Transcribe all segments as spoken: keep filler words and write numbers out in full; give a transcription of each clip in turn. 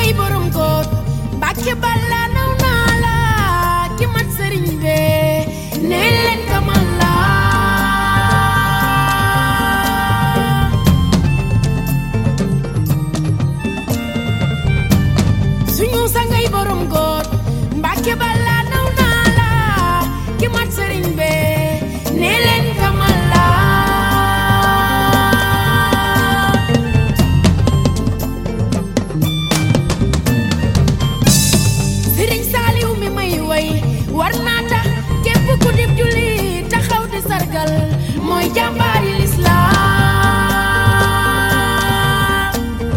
sangay borom góor Mbàkke balla naw naa la ki mat sëriñ be ne leen kamal la suñu sangay borom góor Mbàkke balla naw naa la ki mat sëriñ be ne leen kamal la war naa tax képp ku dib julli taxaw di sargal mooy jàmbaari lislaam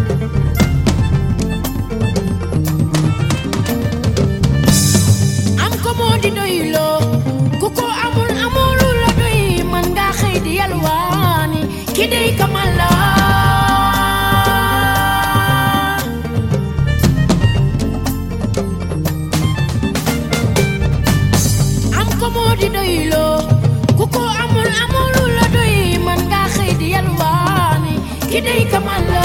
am ko moo di doyloo ku ko amul amulu la doy man nga xëy di yalwaani ki dey kamal la moo di doyloo ku ko amul amulu la doy man nga xëy di yalwaani ki dey kamal la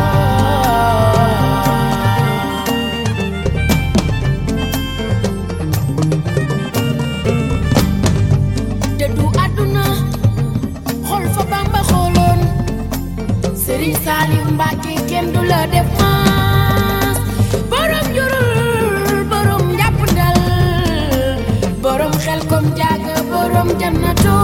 dëddu àdduna xol fa Bamba xooloon Sëriñ Saaliw Mbàkke kenn du la def maas borom jurul borom njàppandal borom xel kom jaaga borom jannato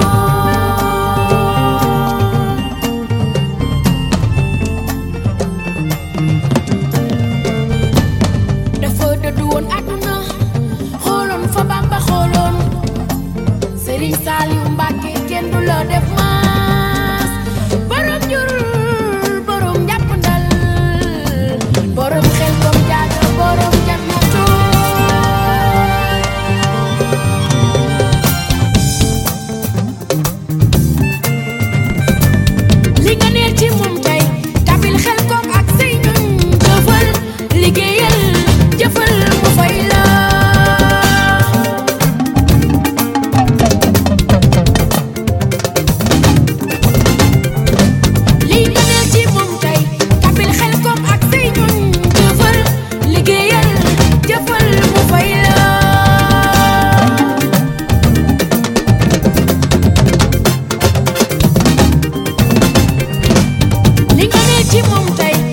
dafa dëddu woon àdduna xooloon fa Bamba xooloon Sëriñ Saaliw Mbàkke kenn du la def maas borom jurul borom njàppandal borom xel kom jaaga borom jannato li nga neer ci moom tey tabil xel koom ak say ñun jëfal liggéeyal jëfal mu fay la li nga neer ci moom tey tabil xel koom ak say ñun jëfal liggéeyal jëfal mu fay la li nga ne ci moom tey